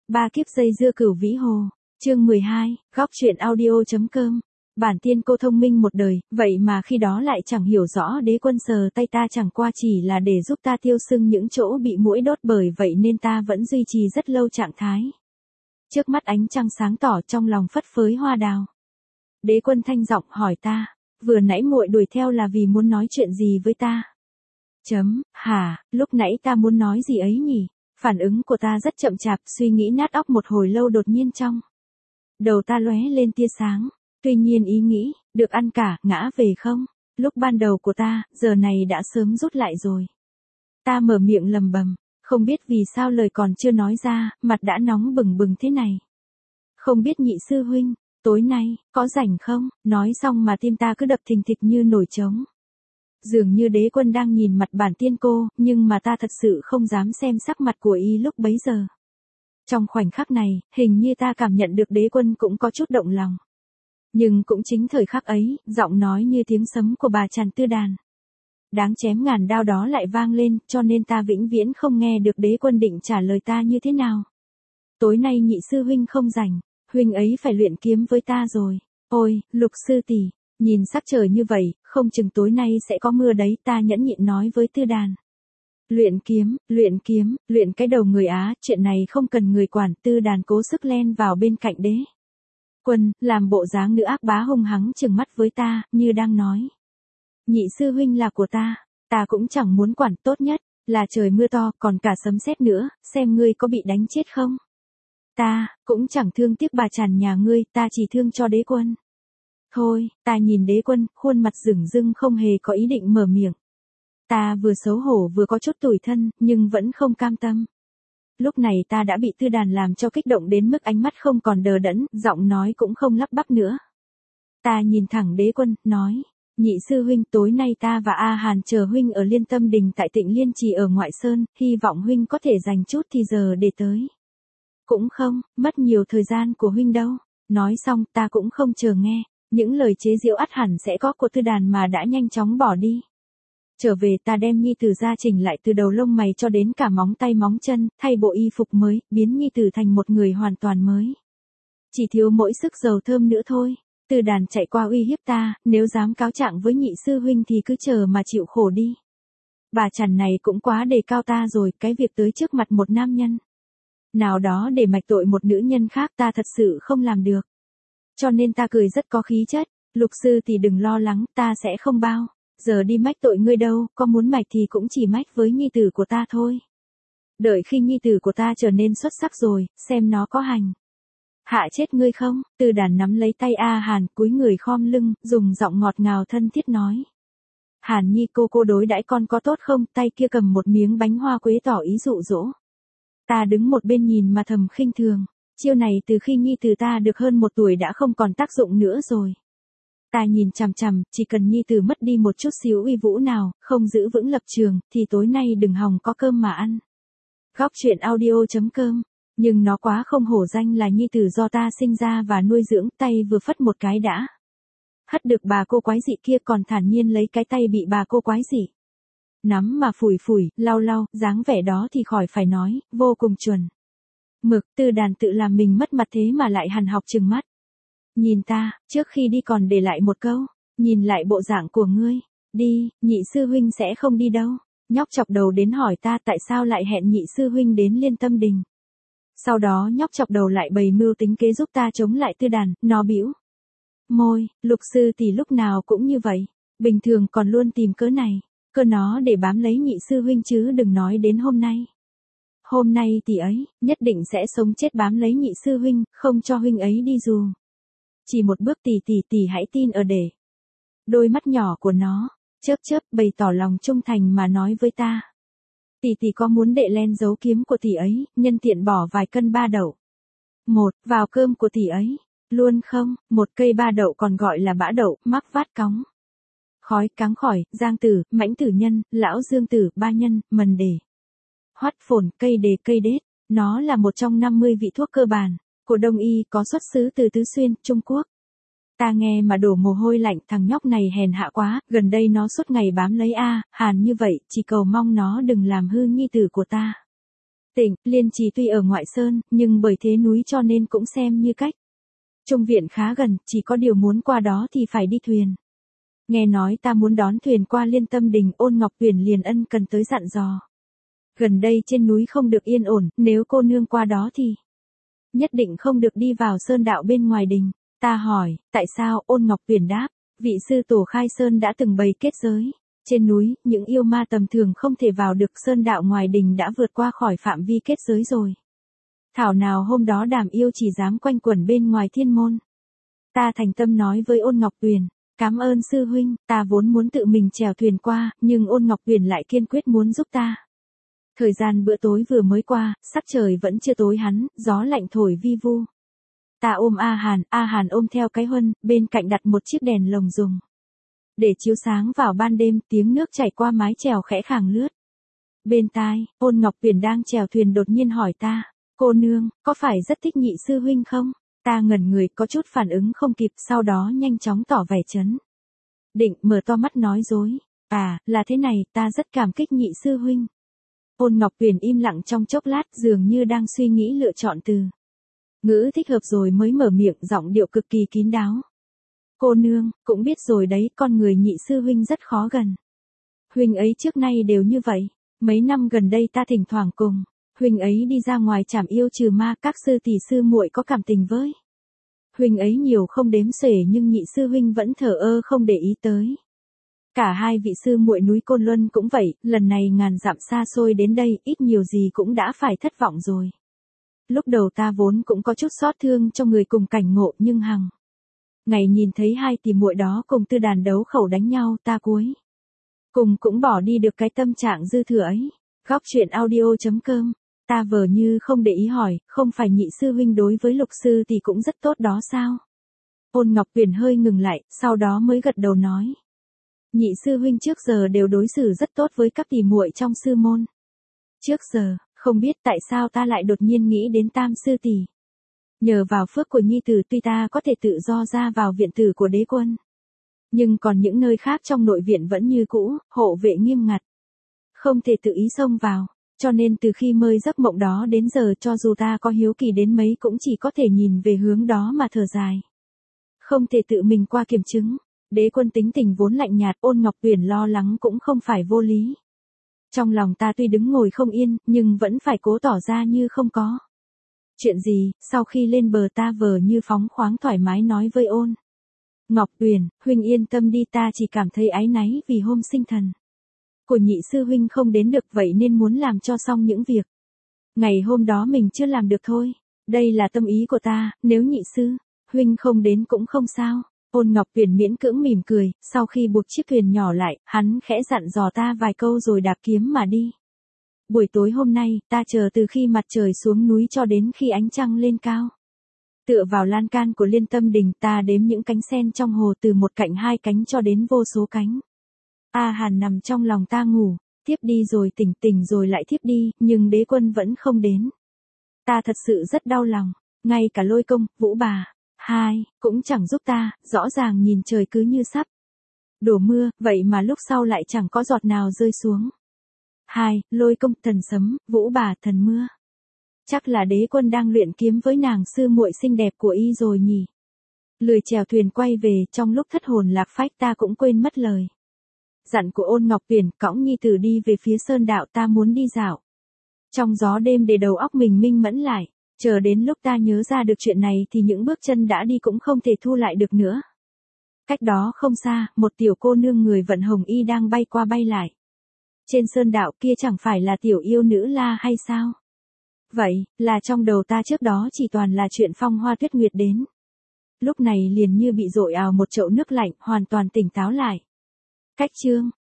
Ba kiếp dây dưa cửu vĩ hồ. Chương 12, góc truyện audio.com. Bản tiên cô thông minh một đời, vậy mà khi đó lại chẳng hiểu rõ đế quân sờ tay ta chẳng qua chỉ là để giúp ta tiêu sưng những chỗ bị muỗi đốt, bởi vậy nên ta vẫn duy trì rất lâu trạng thái. Trước mắt ánh trăng sáng tỏ, trong lòng phất phới hoa đào. Đế quân thanh giọng hỏi ta, vừa nãy muội đuổi theo là vì muốn nói chuyện gì với ta? Hả, lúc nãy ta muốn nói gì ấy nhỉ? Phản ứng của ta rất chậm chạp, suy nghĩ nát óc một hồi lâu, đột nhiên trong đầu ta lóe lên tia sáng. Tuy nhiên ý nghĩ, được ăn cả, ngã về không, lúc ban đầu của ta, giờ này đã sớm rút lại rồi. Ta mở miệng lầm bầm, không biết vì sao lời còn chưa nói ra, mặt đã nóng bừng bừng thế này. Không biết nhị sư huynh, tối nay, có rảnh không? Nói xong mà tim ta cứ đập thình thịch như nổi trống. Dường như đế quân đang nhìn mặt bản tiên cô, nhưng mà ta thật sự không dám xem sắc mặt của y lúc bấy giờ. Trong khoảnh khắc này, hình như ta cảm nhận được đế quân cũng có chút động lòng. Nhưng cũng chính thời khắc ấy, giọng nói như tiếng sấm của bà Trần Tư Đàn đáng chém ngàn đao đó lại vang lên, cho nên ta vĩnh viễn không nghe được đế quân định trả lời ta như thế nào. Tối nay nhị sư huynh không rảnh, huynh ấy phải luyện kiếm với ta rồi. Ôi, Lục sư tỷ, nhìn sắc trời như vậy, không chừng tối nay sẽ có mưa đấy, ta nhẫn nhịn nói với Tư Đàn. Luyện cái đầu người Á, chuyện này không cần người quản. Tư Đàn cố sức len vào bên cạnh đế quân, làm bộ dáng nữ ác bá hung hăng trừng mắt với ta, như đang nói. Nhị sư huynh là của ta cũng chẳng muốn quản, tốt nhất là trời mưa to, còn cả sấm sét nữa, xem ngươi có bị đánh chết không. Ta cũng chẳng thương tiếc bà Tràn nhà ngươi, ta chỉ thương cho đế quân. Thôi, ta nhìn đế quân, khuôn mặt rửng rưng không hề có ý định mở miệng. Ta vừa xấu hổ vừa có chút tủi thân, nhưng vẫn không cam tâm. Lúc này ta đã bị Tư Đàn làm cho kích động đến mức ánh mắt không còn đờ đẫn, giọng nói cũng không lắp bắp nữa. Ta nhìn thẳng đế quân, nói, nhị sư huynh, tối nay ta và A Hàn chờ huynh ở Liên Tâm Đình tại Tịnh Liên Trì ở ngoại sơn, hy vọng huynh có thể dành chút thì giờ để tới. Cũng không, mất nhiều thời gian của huynh đâu. Nói xong, ta cũng không chờ nghe, những lời chế giễu ắt hẳn sẽ có của Tư Đàn mà đã nhanh chóng bỏ đi. Trở về ta đem nhi tử ra chỉnh lại từ đầu lông mày cho đến cả móng tay móng chân, thay bộ y phục mới, biến nhi tử thành một người hoàn toàn mới. Chỉ thiếu mỗi sức dầu thơm nữa thôi. Tư Đàn chạy qua uy hiếp ta, nếu dám cáo trạng với nhị sư huynh thì cứ chờ mà chịu khổ đi. Bà Trần này cũng quá đề cao ta rồi, cái việc tới trước mặt một nam nhân nào đó để mạch tội một nữ nhân khác ta thật sự không làm được. Cho nên ta cười rất có khí chất, Lục sư thì đừng lo lắng, ta sẽ không bao giờ đi mách tội ngươi đâu, có muốn mạch thì cũng chỉ mách với nhi tử của ta thôi. Đợi khi nhi tử của ta trở nên xuất sắc rồi, xem nó có hành hạ chết ngươi không. Tư Đàn nắm lấy tay A Hàn, cúi người khom lưng, dùng giọng ngọt ngào thân thiết nói. Hàn nhi cô đối đãi con có tốt không? Tay kia cầm một miếng bánh hoa quế tỏ ý dụ dỗ. Ta đứng một bên nhìn mà thầm khinh thường, chiêu này từ khi nhi tử ta được hơn 1 tuổi đã không còn tác dụng nữa rồi. Ta nhìn chằm chằm, chỉ cần nhi tử mất đi một chút xíu uy vũ nào, không giữ vững lập trường, thì tối nay đừng hòng có cơm mà ăn. Góc truyện audio.com. Nhưng nó quá không hổ danh là nhi tử do ta sinh ra và nuôi dưỡng, tay vừa phất một cái đã hất được bà cô quái dị kia, còn thản nhiên lấy cái tay bị bà cô quái dị nắm mà phủi, lau, dáng vẻ đó thì khỏi phải nói, vô cùng chuẩn mực. Tư Đàn tự làm mình mất mặt thế mà lại hằn học trừng mắt nhìn ta, trước khi đi còn để lại một câu, nhìn lại bộ dạng của ngươi, đi, nhị sư huynh sẽ không đi đâu. Nhóc chọc đầu đến hỏi ta tại sao lại hẹn nhị sư huynh đến Liên Tâm Đình. Sau đó nhóc chọc đầu lại bày mưu tính kế giúp ta chống lại Tư Đàn, nó bĩu môi, Lục sư thì lúc nào cũng như vậy, bình thường còn luôn tìm cớ này cơ nó để bám lấy nhị sư huynh, chứ đừng nói đến hôm nay. Hôm nay tỷ ấy nhất định sẽ sống chết bám lấy nhị sư huynh, không cho huynh ấy đi dù chỉ một bước. Tỷ hãy tin ở để. Đôi mắt nhỏ của nó chớp bày tỏ lòng trung thành mà nói với ta. Tỷ có muốn đệ len giấu kiếm của tỷ ấy, nhân tiện bỏ vài cân ba đậu vào cơm của tỷ ấy luôn không? Một cây ba đậu còn gọi là bã đậu, mắc vát cóng khói, cáng khỏi, giang tử, mãnh tử nhân, lão dương tử, ba nhân, mần đề, hoắt phồn, cây đề, cây đết. Nó là một trong 50 vị thuốc cơ bản của Đông y, có xuất xứ từ Tứ Xuyên, Trung Quốc. Ta nghe mà đổ mồ hôi lạnh, thằng nhóc này hèn hạ quá, gần đây nó suốt ngày bám lấy A Hàn như vậy, chỉ cầu mong nó đừng làm hư nhi tử của ta. Tỉnh, Liên Trì tuy ở ngoại sơn, nhưng bởi thế núi cho nên cũng xem như cách Trung viện khá gần, chỉ có điều muốn qua đó thì phải đi thuyền. Nghe nói ta muốn đón thuyền qua Liên Tâm Đình, Ôn Ngọc Uyển liền ân cần tới dặn dò. Gần đây trên núi không được yên ổn, nếu cô nương qua đó thì nhất định không được đi vào sơn đạo bên ngoài đình. Ta hỏi, tại sao? Ôn Ngọc Uyển đáp, vị sư tổ Khai Sơn đã từng bày kết giới. Trên núi, những yêu ma tầm thường không thể vào được, sơn đạo ngoài đình đã vượt qua khỏi phạm vi kết giới rồi. Thảo nào hôm đó Đàm yêu chỉ dám quanh quẩn bên ngoài thiên môn. Ta thành tâm nói với Ôn Ngọc Uyển, cảm ơn sư huynh, ta vốn muốn tự mình chèo thuyền qua, nhưng Ôn Ngọc Uyển lại kiên quyết muốn giúp ta. Thời gian bữa tối vừa mới qua, sắc trời vẫn chưa tối hẳn, gió lạnh thổi vi vu. Ta ôm A Hàn ôm theo cái huân, bên cạnh đặt một chiếc đèn lồng dùng để chiếu sáng vào ban đêm, tiếng nước chảy qua mái chèo khẽ khàng lướt bên tai. Ôn Ngọc Uyển đang chèo thuyền đột nhiên hỏi ta, cô nương, có phải rất thích nhị sư huynh không? Ta ngẩn người, có chút phản ứng không kịp, sau đó nhanh chóng tỏ vẻ chấn định, mở to mắt nói dối. À, là thế này, ta rất cảm kích nhị sư huynh. Ôn Ngọc Uyển im lặng trong chốc lát, dường như đang suy nghĩ lựa chọn từ ngữ thích hợp rồi mới mở miệng, giọng điệu cực kỳ kín đáo. Cô nương, cũng biết rồi đấy, con người nhị sư huynh rất khó gần. Huynh ấy trước nay đều như vậy. Mấy năm gần đây ta thỉnh thoảng cùng huynh ấy đi ra ngoài trảm yêu trừ ma, các sư tỷ sư muội có cảm tình với huynh ấy nhiều không đếm xuể, nhưng nhị sư huynh vẫn thờ ơ không để ý tới. Cả hai vị sư muội núi Côn Luân cũng vậy, lần này ngàn dặm xa xôi đến đây, ít nhiều gì cũng đã phải thất vọng rồi. Lúc đầu ta vốn cũng có chút xót thương cho người cùng cảnh ngộ, nhưng hằng ngày nhìn thấy hai tỷ muội đó cùng Tư Đàn đấu khẩu đánh nhau, ta cuối cùng cũng bỏ đi được cái tâm trạng dư thừa ấy. Góc truyện audio.com. Ta vờ như không để ý hỏi, không phải nhị sư huynh đối với Lục sư thì cũng rất tốt đó sao? Ôn Ngọc Uyển hơi ngừng lại, sau đó mới gật đầu nói. Nhị sư huynh trước giờ đều đối xử rất tốt với các tỷ muội trong sư môn. Trước giờ, không biết tại sao ta lại đột nhiên nghĩ đến Tam sư tỷ. Nhờ vào phước của nhi tử tuy ta có thể tự do ra vào viện tử của đế quân, nhưng còn những nơi khác trong nội viện vẫn như cũ, hộ vệ nghiêm ngặt. Không thể tự ý xông vào, cho nên từ khi mơ giấc mộng đó đến giờ, cho dù ta có hiếu kỳ đến mấy cũng chỉ có thể nhìn về hướng đó mà thở dài. Không thể tự mình qua kiểm chứng. Đế quân tính tình vốn lạnh nhạt, Ôn Ngọc Uyển lo lắng cũng không phải vô lý. Trong lòng ta tuy đứng ngồi không yên, nhưng vẫn phải cố tỏ ra như không có chuyện gì. Sau khi lên bờ ta vờ như phóng khoáng thoải mái nói với Ôn Ngọc Uyển, huynh yên tâm đi, ta chỉ cảm thấy áy náy vì hôm sinh thần của nhị sư huynh không đến được, vậy nên muốn làm cho xong những việc ngày hôm đó mình chưa làm được thôi. Đây là tâm ý của ta, nếu nhị sư huynh không đến cũng không sao. Ôn Ngọc Uyển miễn cưỡng mỉm cười, sau khi buộc chiếc thuyền nhỏ lại, hắn khẽ dặn dò ta vài câu rồi đạp kiếm mà đi. Buổi tối hôm nay, ta chờ từ khi mặt trời xuống núi cho đến khi ánh trăng lên cao. Tựa vào lan can của Liên Tâm Đình, ta đếm những cánh sen trong hồ, từ một cạnh hai cánh cho đến vô số cánh. A Hàn nằm trong lòng ta ngủ, thiếp đi rồi tỉnh, tỉnh rồi lại thiếp đi, nhưng đế quân vẫn không đến. Ta thật sự rất đau lòng, ngay cả Lôi Công, Vũ Bà, hai, cũng chẳng giúp ta, rõ ràng nhìn trời cứ như sắp đổ mưa, vậy mà lúc sau lại chẳng có giọt nào rơi xuống. Hai, Lôi Công thần sấm, Vũ Bà thần mưa. Chắc là đế quân đang luyện kiếm với nàng sư muội xinh đẹp của y rồi nhỉ. Lười chèo thuyền quay về, trong lúc thất hồn lạc phách ta cũng quên mất lời dặn của Ôn Ngọc Uyển, cõng nhi tử đi về phía sơn đạo. Ta muốn đi dạo trong gió đêm để đầu óc mình minh mẫn lại. Chờ đến lúc ta nhớ ra được chuyện này thì những bước chân đã đi cũng không thể thu lại được nữa. Cách đó không xa, một tiểu cô nương người vận hồng y đang bay qua bay lại trên sơn đạo, kia chẳng phải là tiểu yêu nữ La hay sao? Vậy, là trong đầu ta trước đó chỉ toàn là chuyện phong hoa tuyết nguyệt, đến lúc này liền như bị dội ào một chậu nước lạnh, hoàn toàn tỉnh táo lại. Cách chương